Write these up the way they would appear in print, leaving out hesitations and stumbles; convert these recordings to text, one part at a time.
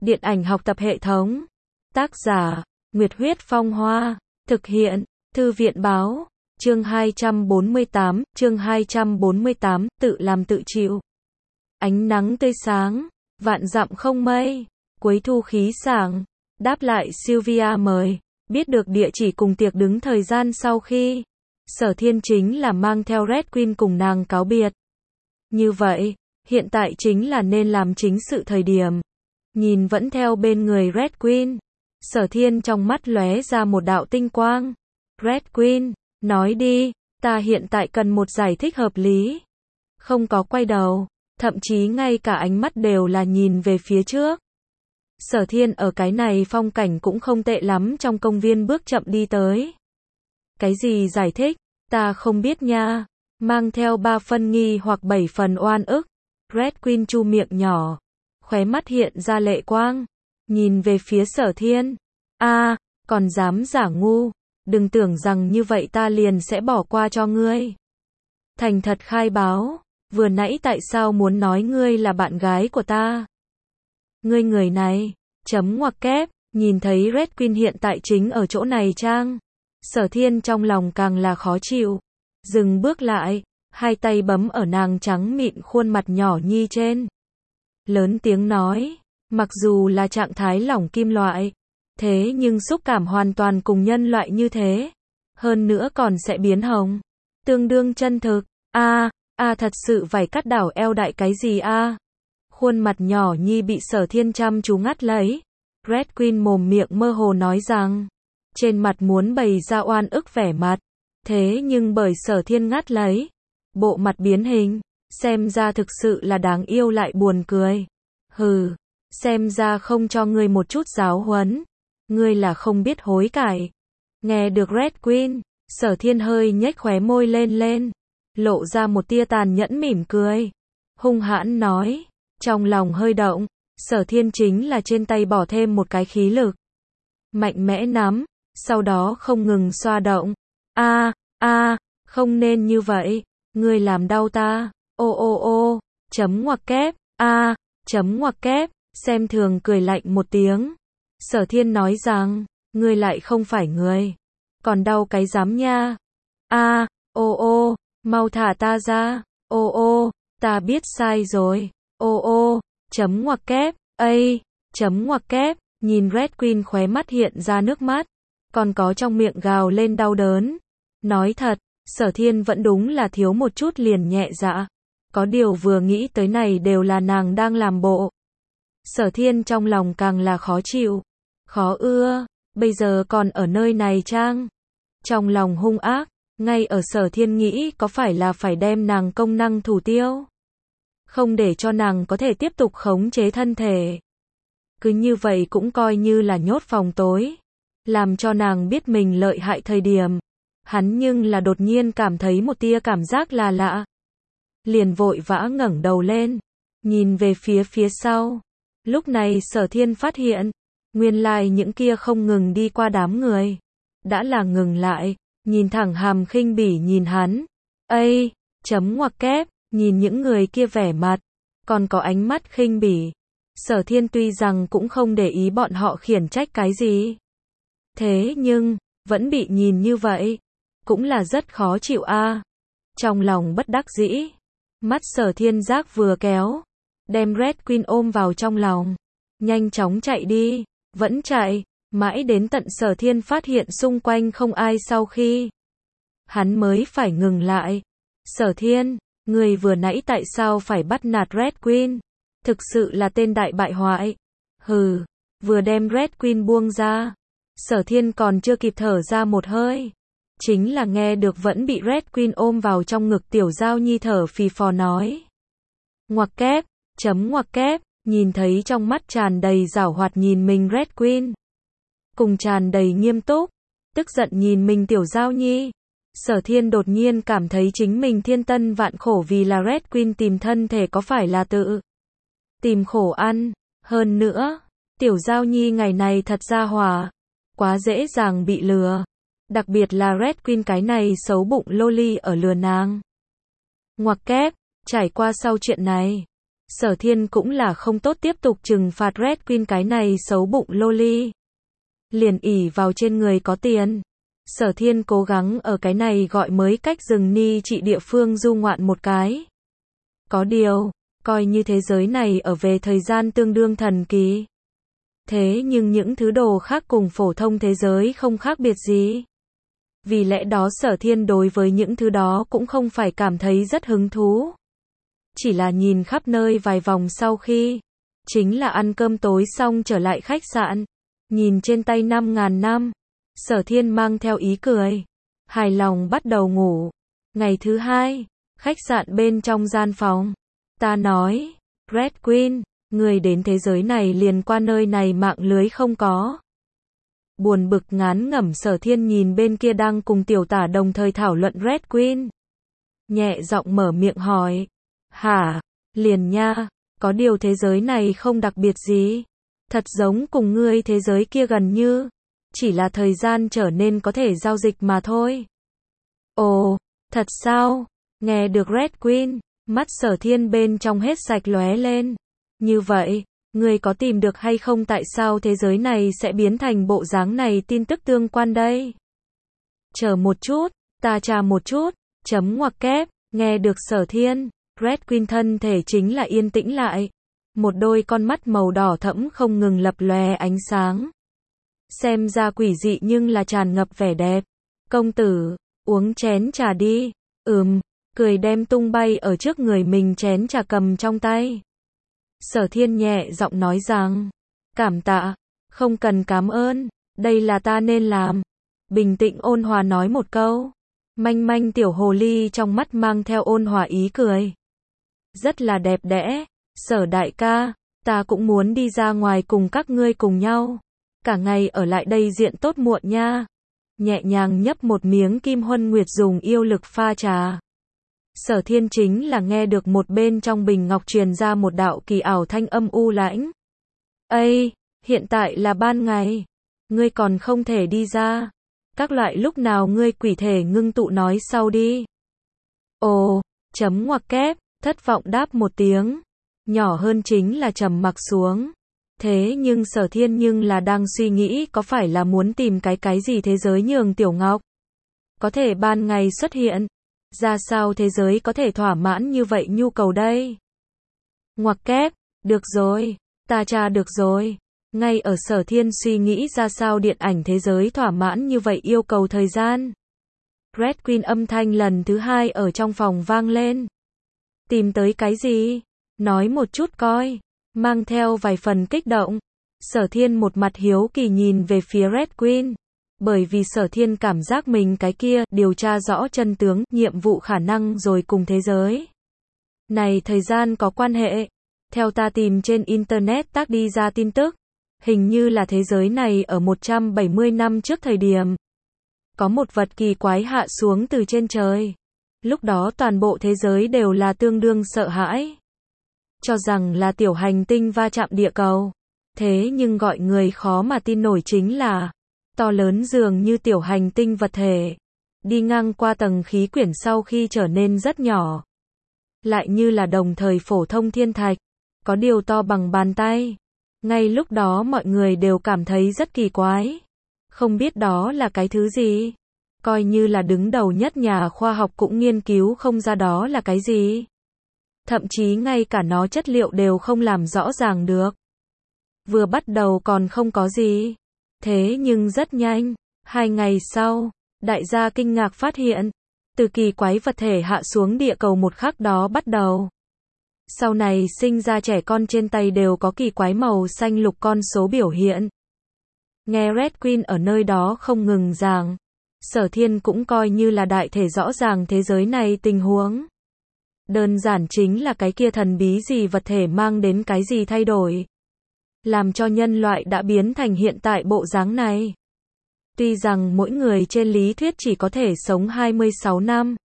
Điện ảnh học tập hệ thống. Tác giả, Nguyệt Huyết Phong Hoa. Thực hiện, Thư viện Báo. Chương 248, tự làm tự chịu. Ánh nắng tươi sáng, vạn dặm không mây, cuối thu khí sảng. Đáp lại Sylvia mời, biết được địa chỉ cùng tiệc đứng thời gian sau khi Sở Thiên chính là mang theo Red Queen cùng nàng cáo biệt. Như vậy, hiện tại chính là nên làm chính sự thời điểm. Nhìn vẫn theo bên người Red Queen, Sở Thiên trong mắt lóe ra một đạo tinh quang. Red Queen, nói đi, ta hiện tại cần một giải thích hợp lý. Không có quay đầu, thậm chí ngay cả ánh mắt đều là nhìn về phía trước. Sở Thiên ở cái này phong cảnh cũng không tệ lắm, trong công viên bước chậm đi tới. Cái gì giải thích, ta không biết nha. Mang theo 3 phân nghi hoặc 7 phần oan ức. Red Queen chu miệng nhỏ, khóe mắt hiện ra lệ quang, nhìn về phía Sở Thiên. Còn dám giả ngu, đừng tưởng rằng như vậy ta liền sẽ bỏ qua cho ngươi. Thành thật khai báo, vừa nãy tại sao muốn nói ngươi là bạn gái của ta? Ngươi người này, chấm ngoặc kép, nhìn thấy Red Queen hiện tại chính ở chỗ này chăng? Sở Thiên trong lòng càng là khó chịu, dừng bước lại, hai tay bấm ở nàng trắng mịn khuôn mặt nhỏ nhi trên. Lớn tiếng nói, mặc dù là trạng thái lỏng kim loại, thế nhưng xúc cảm hoàn toàn cùng nhân loại như thế. Hơn nữa còn sẽ biến hồng. Tương đương chân thực. Thật sự phải cắt đảo eo đại cái gì a? Khuôn mặt nhỏ nhi bị Sở Thiên chăm chú ngắt lấy. Red Queen mồm miệng mơ hồ nói rằng, trên mặt muốn bày ra oan ức vẻ mặt. Thế nhưng bởi Sở Thiên ngắt lấy, bộ mặt biến hình, xem ra thực sự là đáng yêu lại buồn cười. Hừ, xem ra không cho ngươi một chút giáo huấn. Ngươi là không biết hối cải. Nghe được Red Queen, Sở Thiên hơi nhếch khóe môi lên, lộ ra một tia tàn nhẫn mỉm cười. Hung hãn nói, trong lòng hơi động, Sở Thiên chính là trên tay bỏ thêm một cái khí lực. Mạnh mẽ nắm, sau đó không ngừng xoa động. Không nên như vậy, ngươi làm đau ta. Chấm ngoặc kép, chấm ngoặc kép, xem thường cười lạnh một tiếng. Sở Thiên nói rằng, ngươi lại không phải người, còn đau cái dám nha. Mau thả ta ra. Ta biết sai rồi. Chấm ngoặc kép, chấm ngoặc kép, nhìn Red Queen khóe mắt hiện ra nước mắt, còn có trong miệng gào lên đau đớn. Nói thật, Sở Thiên vẫn đúng là thiếu một chút liền nhẹ dạ. Có điều vừa nghĩ tới này đều là nàng đang làm bộ. Sở Thiên trong lòng càng là khó chịu, khó ưa, bây giờ còn ở nơi này chăng? Trong lòng hung ác, ngay ở Sở Thiên nghĩ có phải là phải đem nàng công năng thủ tiêu, không để cho nàng có thể tiếp tục khống chế thân thể. Cứ như vậy cũng coi như là nhốt phòng tối, làm cho nàng biết mình lợi hại thời điểm. Hắn nhưng là đột nhiên cảm thấy một tia cảm giác là lạ. Liền vội vã ngẩng đầu lên, nhìn về phía sau. Lúc này Sở Thiên phát hiện, nguyên lai những kia không ngừng đi qua đám người, đã là ngừng lại, nhìn thẳng hàm khinh bỉ nhìn hắn. Chấm ngoặc kép, nhìn những người kia vẻ mặt, còn có ánh mắt khinh bỉ. Sở Thiên tuy rằng cũng không để ý bọn họ khiển trách cái gì. Thế nhưng, vẫn bị nhìn như vậy, cũng là rất khó chịu a. Trong lòng bất đắc dĩ, mắt Sở Thiên giác vừa kéo, đem Red Queen ôm vào trong lòng, nhanh chóng chạy đi, vẫn chạy, mãi đến tận Sở Thiên phát hiện xung quanh không ai sau khi hắn mới phải ngừng lại. Sở Thiên, người vừa nãy tại sao phải bắt nạt Red Queen? Thực sự là tên đại bại hoại. Hừ, vừa đem Red Queen buông ra, Sở Thiên còn chưa kịp thở ra một hơi, chính là nghe được vẫn bị Red Queen ôm vào trong ngực tiểu giao nhi thở phì phò nói. Ngoặc kép, chấm ngoặc kép, nhìn thấy trong mắt tràn đầy giảo hoạt nhìn mình Red Queen, cùng tràn đầy nghiêm túc, tức giận nhìn mình tiểu giao nhi. Sở Thiên đột nhiên cảm thấy chính mình thiên tân vạn khổ vì là Red Queen tìm thân thể có phải là tự tìm khổ ăn. Hơn nữa, tiểu giao nhi ngày này thật ra hòa, quá dễ dàng bị lừa. Đặc biệt là Red Queen cái này xấu bụng loli ở lừa nàng. Ngoặc kép, trải qua sau chuyện này, Sở Thiên cũng là không tốt tiếp tục trừng phạt Red Queen cái này xấu bụng loli. Liền ỷ vào trên người có tiền. Sở Thiên cố gắng ở cái này gọi mới cách rừng ni trị địa phương du ngoạn một cái. Có điều, coi như thế giới này ở về thời gian tương đương thần kỳ. Thế nhưng những thứ đồ khác cùng phổ thông thế giới không khác biệt gì. Vì lẽ đó Sở Thiên đối với những thứ đó cũng không phải cảm thấy rất hứng thú. Chỉ là nhìn khắp nơi vài vòng sau khi, chính là ăn cơm tối xong trở lại khách sạn. Nhìn trên tay 5.000 năm, Sở Thiên mang theo ý cười. Hài lòng bắt đầu ngủ. Ngày thứ hai, khách sạn bên trong gian phòng. Ta nói, Red Queen, người đến thế giới này liền qua nơi này mạng lưới không có. Buồn bực ngán ngẩm Sở Thiên nhìn bên kia đang cùng tiểu tả đồng thời thảo luận Red Queen. Nhẹ giọng mở miệng hỏi. Hả? Liền nha, có điều thế giới này không đặc biệt gì. Thật giống cùng ngươi thế giới kia gần như. Chỉ là thời gian trở nên có thể giao dịch mà thôi. Ồ, thật sao? Nghe được Red Queen, mắt Sở Thiên bên trong hết sạch lóe lên. Như vậy, ngươi có tìm được hay không tại sao thế giới này sẽ biến thành bộ dáng này tin tức tương quan đây? Chờ một chút, ta tra một chút, chấm ngoặc kép, nghe được Sở Thiên, Red Queen thân thể chính là yên tĩnh lại. Một đôi con mắt màu đỏ thẫm không ngừng lập lòe ánh sáng. Xem ra quỷ dị nhưng là tràn ngập vẻ đẹp. Công tử, uống chén trà đi. Cười đem tung bay ở trước người mình chén trà cầm trong tay. Sở Thiên nhẹ giọng nói rằng, cảm tạ, không cần cảm ơn, đây là ta nên làm. Bình tĩnh ôn hòa nói một câu. Manh manh tiểu hồ ly trong mắt mang theo ôn hòa ý cười. Rất là đẹp đẽ. Sở đại ca, ta cũng muốn đi ra ngoài cùng các ngươi cùng nhau. Cả ngày ở lại đây diện tốt muộn nha. Nhẹ nhàng nhấp một miếng Kim Huân Nguyệt dùng yêu lực pha trà. Sở Thiên chính là nghe được một bên trong bình ngọc truyền ra một đạo kỳ ảo thanh âm u lãnh. Ây, hiện tại là ban ngày. Ngươi còn không thể đi ra. Các loại lúc nào ngươi quỷ thể ngưng tụ nói sau đi. Ồ, chấm ngoặc kép, thất vọng đáp một tiếng. Nhỏ hơn chính là trầm mặc xuống. Thế nhưng Sở Thiên nhưng là đang suy nghĩ có phải là muốn tìm cái gì thế giới nhường Tiểu Ngọc. Có thể ban ngày xuất hiện. Ra sao thế giới có thể thỏa mãn như vậy nhu cầu đây? Ngoặc kép, được rồi, ta tra được rồi. Ngay ở Sở Thiên suy nghĩ ra sao điện ảnh thế giới thỏa mãn như vậy yêu cầu thời gian. Red Queen âm thanh lần thứ hai ở trong phòng vang lên. Tìm tới cái gì? Nói một chút coi. Mang theo vài phần kích động. Sở Thiên một mặt hiếu kỳ nhìn về phía Red Queen. Bởi vì Sở Thiên cảm giác mình cái kia điều tra rõ chân tướng, nhiệm vụ khả năng rồi cùng thế giới này thời gian có quan hệ. Theo ta tìm trên Internet tác đi ra tin tức, hình như là thế giới này ở 170 năm trước thời điểm. Có một vật kỳ quái hạ xuống từ trên trời. Lúc đó toàn bộ thế giới đều là tương đương sợ hãi. Cho rằng là tiểu hành tinh va chạm địa cầu. Thế nhưng gọi người khó mà tin nổi chính là to lớn dường như tiểu hành tinh vật thể. Đi ngang qua tầng khí quyển sau khi trở nên rất nhỏ. Lại như là đồng thời phổ thông thiên thạch. Có điều to bằng bàn tay. Ngay lúc đó mọi người đều cảm thấy rất kỳ quái. Không biết đó là cái thứ gì. Coi như là đứng đầu nhất nhà khoa học cũng nghiên cứu không ra đó là cái gì. Thậm chí ngay cả nó chất liệu đều không làm rõ ràng được. Vừa bắt đầu còn không có gì. Thế nhưng rất nhanh, 2 ngày sau, đại gia kinh ngạc phát hiện, từ kỳ quái vật thể hạ xuống địa cầu một khắc đó bắt đầu. Sau này sinh ra trẻ con trên tay đều có kỳ quái màu xanh lục con số biểu hiện. Nghe Red Queen ở nơi đó không ngừng giảng, Sở Thiên cũng coi như là đại thể rõ ràng thế giới này tình huống. Đơn giản chính là cái kia thần bí gì vật thể mang đến cái gì thay đổi. Làm cho nhân loại đã biến thành hiện tại bộ dáng này. Tuy rằng mỗi người trên lý thuyết chỉ có thể sống 26 năm.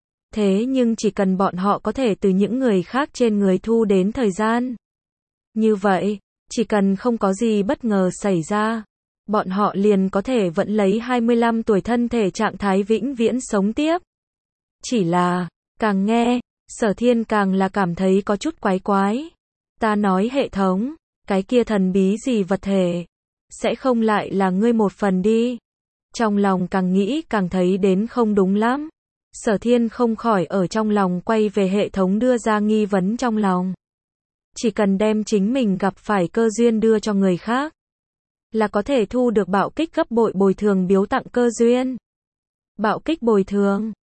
Thế nhưng chỉ cần bọn họ có thể từ những người khác trên người thu đến thời gian. Như vậy, chỉ cần không có gì bất ngờ xảy ra, bọn họ liền có thể vẫn lấy 25 tuổi thân thể trạng thái vĩnh viễn sống tiếp. Chỉ là, càng nghe, Sở Thiên càng là cảm thấy có chút quái quái. Ta nói hệ thống, cái kia thần bí gì vật thể, sẽ không lại là ngươi một phần đi. Trong lòng càng nghĩ càng thấy đến không đúng lắm. Sở Thiên không khỏi ở trong lòng quay về hệ thống đưa ra nghi vấn trong lòng. Chỉ cần đem chính mình gặp phải cơ duyên đưa cho người khác, là có thể thu được bạo kích gấp bội bồi thường biếu tặng cơ duyên. Bạo kích bồi thường,